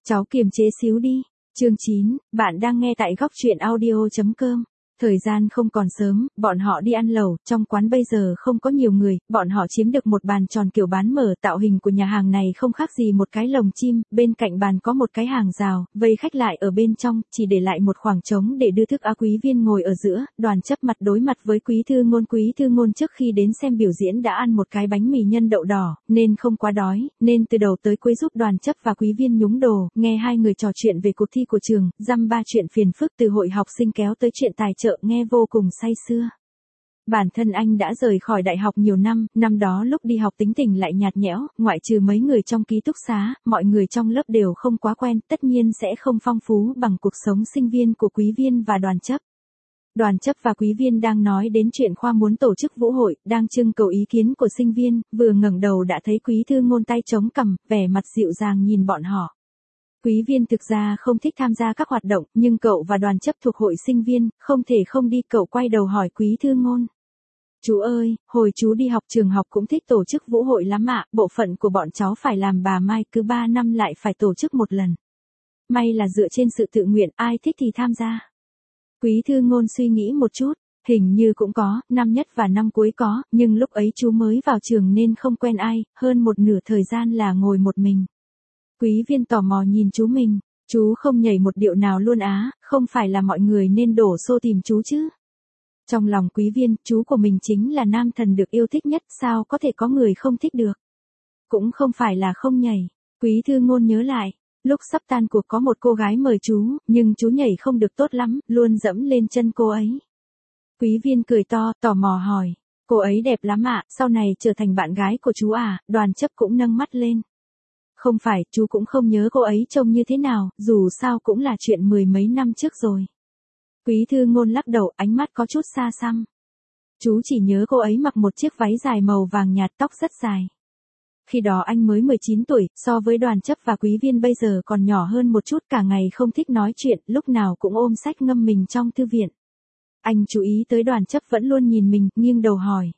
Cháu kiềm chế xíu đi. Chương 9, bạn đang nghe tại góc truyện audio.com. Thời gian không còn sớm, bọn họ đi ăn lẩu, trong quán bây giờ không có nhiều người, bọn họ chiếm được một bàn tròn kiểu bán mở, tạo hình của nhà hàng này không khác gì một cái lồng chim, bên cạnh bàn có một cái hàng rào, vây khách lại ở bên trong, chỉ để lại một khoảng trống để đưa thức. Quý Viên ngồi ở giữa, Đoàn Chấp mặt đối mặt với Quý Thư Ngôn trước khi đến xem biểu diễn đã ăn một cái bánh mì nhân đậu đỏ, nên không quá đói, nên từ đầu tới cuối giúp Đoàn Chấp và Quý Viên nhúng đồ, nghe hai người trò chuyện về cuộc thi của trường, dăm ba chuyện phiền phức từ hội học sinh kéo tới chuyện tài trợ, nghe vô cùng say sưa. Bản thân anh đã rời khỏi đại học nhiều năm đó lúc đi học tính tình lại nhạt nhẽo, ngoại trừ mấy người trong ký túc xá, mọi người trong lớp đều không quá quen, tất nhiên sẽ không phong phú bằng cuộc sống sinh viên của Quý Viên và Đoàn Chấp. Đoàn Chấp và Quý Viên đang nói đến chuyện khoa muốn tổ chức vũ hội, đang trưng cầu ý kiến của sinh viên, vừa ngẩng đầu đã thấy Quý Thư Ngôn tay chống cằm, vẻ mặt dịu dàng nhìn bọn họ. Quý Viên thực ra không thích tham gia các hoạt động, nhưng cậu và Đoàn Chấp thuộc hội sinh viên, không thể không đi. Cậu quay đầu hỏi Quý Thư Ngôn. Chú ơi, hồi chú đi học trường học cũng thích tổ chức vũ hội lắm ạ, bộ phận của bọn cháu phải làm bà Mai, cứ 3 năm lại phải tổ chức một lần. May là dựa trên sự tự nguyện, ai thích thì tham gia. Quý Thư Ngôn suy nghĩ một chút, hình như cũng có, năm nhất và năm cuối có, nhưng lúc ấy chú mới vào trường nên không quen ai, hơn một nửa thời gian là ngồi một mình. Quý Viên tò mò nhìn chú mình, chú không nhảy một điệu nào luôn á, không phải là mọi người nên đổ xô tìm chú chứ. Trong lòng Quý Viên, chú của mình chính là nam thần được yêu thích nhất, sao có thể có người không thích được. Cũng không phải là không nhảy, Quý Thư Ngôn nhớ lại, lúc sắp tan cuộc có một cô gái mời chú, nhưng chú nhảy không được tốt lắm, luôn dẫm lên chân cô ấy. Quý Viên cười to, tò mò hỏi, cô ấy đẹp lắm ạ, sau này trở thành bạn gái của chú à? Đoàn Chấp cũng nâng mắt lên. Không phải, chú cũng không nhớ cô ấy trông như thế nào, dù sao cũng là chuyện mười mấy năm trước rồi. Quý Thư Ngôn lắc đầu, ánh mắt có chút xa xăm. Chú chỉ nhớ cô ấy mặc một chiếc váy dài màu vàng nhạt, tóc rất dài. Khi đó anh mới 19 tuổi, so với Đoàn Chấp và Quý Viên bây giờ còn nhỏ hơn một chút, cả ngày không thích nói chuyện, lúc nào cũng ôm sách ngâm mình trong thư viện. Anh chú ý tới Đoàn Chấp vẫn luôn nhìn mình, nghiêng đầu hỏi.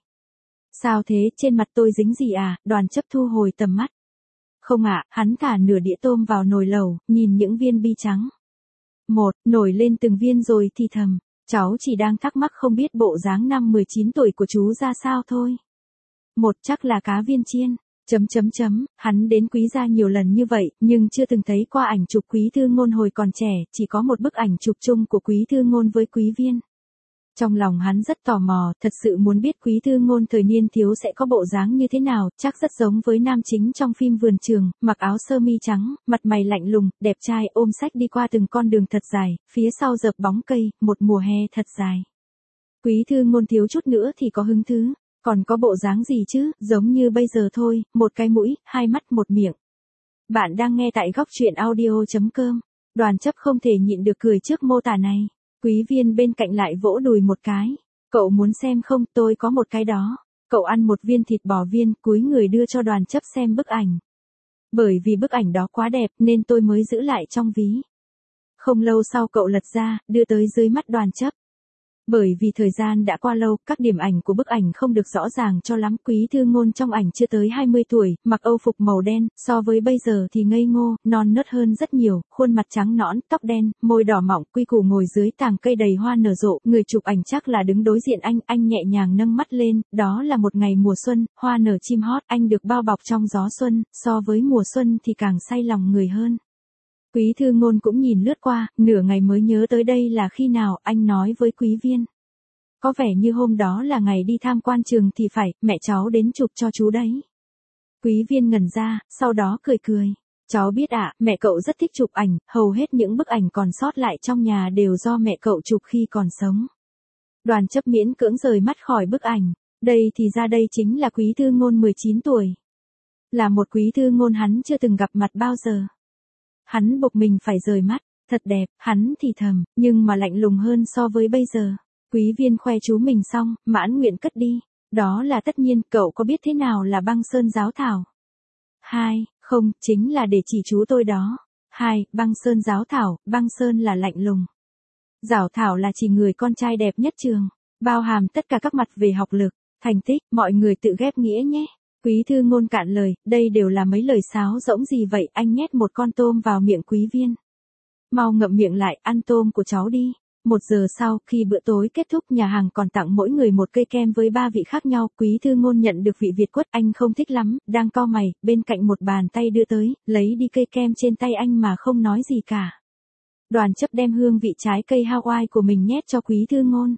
Sao thế, trên mặt tôi dính gì à? Đoàn Chấp thu hồi tầm mắt. Không ạ, hắn thả nửa đĩa tôm vào nồi lẩu, nhìn những viên bi trắng. Nổi lên từng viên rồi thì thầm, cháu chỉ đang thắc mắc không biết bộ dáng năm 19 tuổi của chú ra sao thôi. Chắc là cá viên chiên, hắn đến Quý gia nhiều lần như vậy, nhưng chưa từng thấy qua ảnh chụp Quý Thư Ngôn hồi còn trẻ, chỉ có một bức ảnh chụp chung của Quý Thư Ngôn với Quý Viên. Trong lòng hắn rất tò mò, thật sự muốn biết Quý Thư Ngôn thời niên thiếu sẽ có bộ dáng như thế nào, chắc rất giống với nam chính trong phim Vườn Trường, mặc áo sơ mi trắng, mặt mày lạnh lùng, đẹp trai, ôm sách đi qua từng con đường thật dài, phía sau dợp bóng cây, một mùa hè thật dài. Quý Thư Ngôn thiếu chút nữa thì có hứng thú, còn có bộ dáng gì chứ, giống như bây giờ thôi, một cái mũi, hai mắt, một miệng. Bạn đang nghe tại góc truyện audio.com. Đoàn Chấp không thể nhịn được cười trước mô tả này. Quý Viên bên cạnh lại vỗ đùi một cái. Cậu muốn xem không, tôi có một cái đó. Cậu ăn một viên thịt bò viên, cúi người đưa cho Đoàn Chấp xem bức ảnh. Bởi vì bức ảnh đó quá đẹp nên tôi mới giữ lại trong ví. Không lâu sau cậu lật ra, đưa tới dưới mắt Đoàn Chấp. Bởi vì thời gian đã qua lâu, các điểm ảnh của bức ảnh không được rõ ràng cho lắm. Quý Thư Ngôn trong ảnh chưa tới 20 tuổi, mặc âu phục màu đen, so với bây giờ thì ngây ngô, non nớt hơn rất nhiều, khuôn mặt trắng nõn, tóc đen, môi đỏ mọng, quy củ ngồi dưới tàng cây đầy hoa nở rộ, người chụp ảnh chắc là đứng đối diện anh nhẹ nhàng nâng mắt lên, đó là một ngày mùa xuân, hoa nở chim hót, anh được bao bọc trong gió xuân, so với mùa xuân thì càng say lòng người hơn. Quý Thư Ngôn cũng nhìn lướt qua, nửa ngày mới nhớ tới đây là khi nào, anh nói với Quý Viên. Có vẻ như hôm đó là ngày đi tham quan trường thì phải, mẹ cháu đến chụp cho chú đấy. Quý Viên ngẩn ra, sau đó cười. Cháu biết ạ, mẹ cậu rất thích chụp ảnh, hầu hết những bức ảnh còn sót lại trong nhà đều do mẹ cậu chụp khi còn sống. Đoàn Chấp miễn cưỡng rời mắt khỏi bức ảnh, đây thì ra đây chính là Quý Thư Ngôn 19 tuổi. Là một Quý Thư Ngôn hắn chưa từng gặp mặt bao giờ. Hắn buộc mình phải rời mắt, thật đẹp, hắn thì thầm, nhưng mà lạnh lùng hơn so với bây giờ. Quý Viên khoe chú mình xong, mãn nguyện cất đi. Đó là tất nhiên, cậu có biết thế nào là băng sơn giáo thảo? Không, chính là để chỉ chú tôi đó. Băng sơn giáo thảo, băng sơn là lạnh lùng. Giáo thảo là chỉ người con trai đẹp nhất trường, bao hàm tất cả các mặt về học lực, thành tích, mọi người tự ghép nghĩa nhé. Quý thư ngôn cạn lời, đây đều là mấy lời sáo rỗng gì vậy, anh nhét một con tôm vào miệng Quý Viên. Mau ngậm miệng lại, ăn tôm của cháu đi. 1 giờ sau, khi bữa tối kết thúc, nhà hàng còn tặng mỗi người một cây kem với 3 vị khác nhau. Quý thư ngôn nhận được vị Việt quất, anh không thích lắm, đang cau mày, bên cạnh một bàn tay đưa tới, lấy đi cây kem trên tay anh mà không nói gì cả. Đoàn Chấp đem hương vị trái cây Hawaii của mình nhét cho Quý thư ngôn.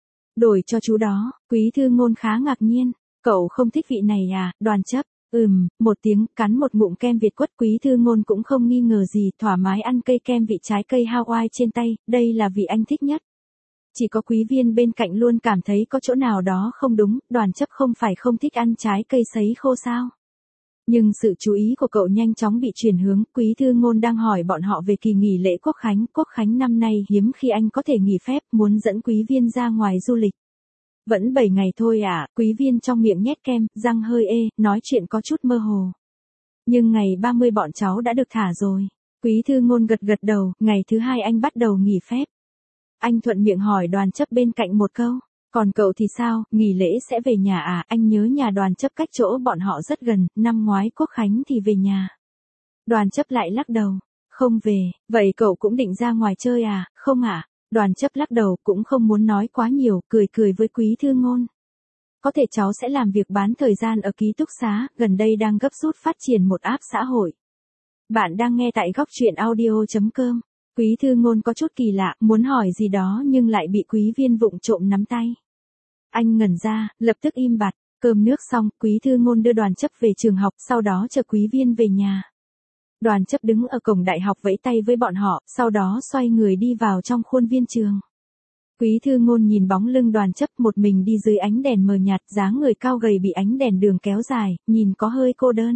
Đổi cho chú đó. Quý thư ngôn khá ngạc nhiên. Cậu không thích vị này à? Đoàn Chấp. Một tiếng, cắn một ngụm kem Việt quất. Quý thư ngôn cũng không nghi ngờ gì, thoải mái ăn cây kem vị trái cây Hawaii trên tay, đây là vị anh thích nhất. Chỉ có Quý Viên bên cạnh luôn cảm thấy có chỗ nào đó không đúng, Đoàn Chấp không phải không thích ăn trái cây sấy khô sao? Nhưng sự chú ý của cậu nhanh chóng bị chuyển hướng, Quý thư ngôn đang hỏi bọn họ về kỳ nghỉ lễ Quốc Khánh năm nay hiếm khi anh có thể nghỉ phép, muốn dẫn Quý Viên ra ngoài du lịch. Vẫn 7 ngày thôi à? Quý Viên trong miệng nhét kem, răng hơi ê, nói chuyện có chút mơ hồ. Nhưng ngày 30 bọn cháu đã được thả rồi. Quý thư ngôn gật gật đầu, ngày thứ 2 anh bắt đầu nghỉ phép. Anh thuận miệng hỏi Đoàn Chấp bên cạnh một câu, còn cậu thì sao, nghỉ lễ sẽ về nhà à? Anh nhớ nhà Đoàn Chấp cách chỗ bọn họ rất gần, năm ngoái Quốc Khánh thì về nhà. Đoàn Chấp lại lắc đầu, không về, vậy cậu cũng định ra ngoài chơi à? Không ạ. Đoàn Chấp lắc đầu, cũng không muốn nói quá nhiều, cười với Quý thư ngôn. Có thể cháu sẽ làm việc bán thời gian ở ký túc xá, gần đây đang gấp rút phát triển một app xã hội. Bạn đang nghe tại góc truyện audio.com. Quý thư ngôn có chút kỳ lạ, muốn hỏi gì đó nhưng lại bị Quý Viên vụng trộm nắm tay. Anh ngẩn ra, lập tức im bặt, cơm nước xong, Quý thư ngôn đưa Đoàn Chấp về trường học, sau đó chờ Quý Viên về nhà. Đoàn Chấp đứng ở cổng đại học vẫy tay với bọn họ, sau đó xoay người đi vào trong khuôn viên trường. Quý thư ngôn nhìn bóng lưng Đoàn Chấp một mình đi dưới ánh đèn mờ nhạt, dáng người cao gầy bị ánh đèn đường kéo dài, nhìn có hơi cô đơn.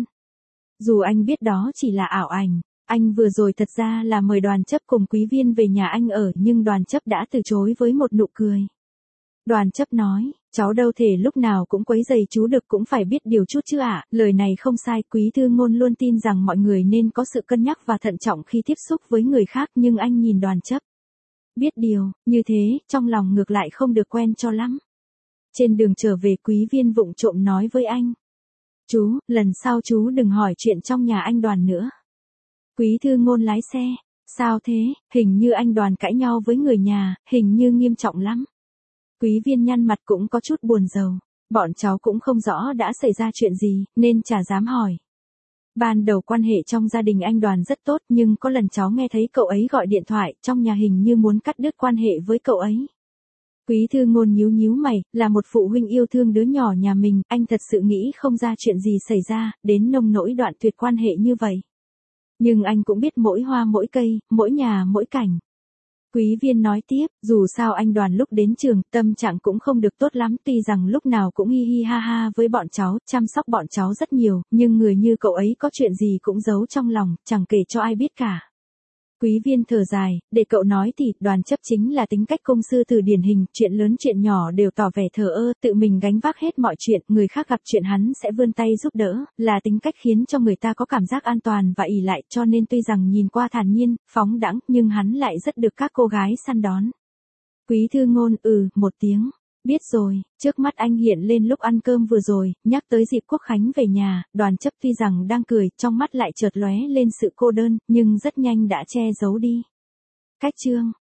Dù anh biết đó chỉ là ảo ảnh, anh vừa rồi thật ra là mời Đoàn Chấp cùng Quý Viên về nhà anh ở, nhưng Đoàn Chấp đã từ chối với một nụ cười. Đoàn Chấp nói, cháu đâu thể lúc nào cũng quấy rầy chú được, cũng phải biết điều chút chứ ạ. Lời này không sai, Quý thư ngôn luôn tin rằng mọi người nên có sự cân nhắc và thận trọng khi tiếp xúc với người khác, nhưng anh nhìn Đoàn Chấp. Biết điều, như thế, trong lòng ngược lại không được quen cho lắm. Trên đường trở về, Quý Viên vụng trộm nói với anh. Chú, lần sau chú đừng hỏi chuyện trong nhà anh Đoàn nữa. Quý thư ngôn lái xe. Sao thế, hình như anh Đoàn cãi nhau với người nhà, hình như nghiêm trọng lắm. Quý Viên nhăn mặt cũng có chút buồn rầu. Bọn cháu cũng không rõ đã xảy ra chuyện gì, nên chả dám hỏi. Ban đầu quan hệ trong gia đình anh Đoàn rất tốt, nhưng có lần cháu nghe thấy cậu ấy gọi điện thoại, trong nhà hình như muốn cắt đứt quan hệ với cậu ấy. Quý thư ngôn nhíu mày, là một phụ huynh yêu thương đứa nhỏ nhà mình, anh thật sự nghĩ không ra chuyện gì xảy ra, đến nông nỗi đoạn tuyệt quan hệ như vậy. Nhưng anh cũng biết mỗi hoa mỗi cây, mỗi nhà mỗi cảnh. Quý Viên nói tiếp, dù sao anh Đoàn lúc đến trường, tâm trạng cũng không được tốt lắm, tuy rằng lúc nào cũng hi hi ha ha với bọn cháu, chăm sóc bọn cháu rất nhiều, nhưng người như cậu ấy có chuyện gì cũng giấu trong lòng, chẳng kể cho ai biết cả. Quý Viên thở dài, để cậu nói thì, Đoàn Chấp chính là tính cách công sư tử điển hình, chuyện lớn chuyện nhỏ đều tỏ vẻ thờ ơ, tự mình gánh vác hết mọi chuyện, người khác gặp chuyện hắn sẽ vươn tay giúp đỡ, là tính cách khiến cho người ta có cảm giác an toàn và ỷ lại, cho nên tuy rằng nhìn qua thản nhiên, phóng đãng, nhưng hắn lại rất được các cô gái săn đón. Quý thư ngôn, một tiếng. Biết rồi, trước mắt anh hiện lên lúc ăn cơm vừa rồi, nhắc tới dịp Quốc Khánh về nhà, Đoàn Chấp tuy rằng đang cười, trong mắt lại chợt lóe lên sự cô đơn, nhưng rất nhanh đã che giấu đi. Cách chương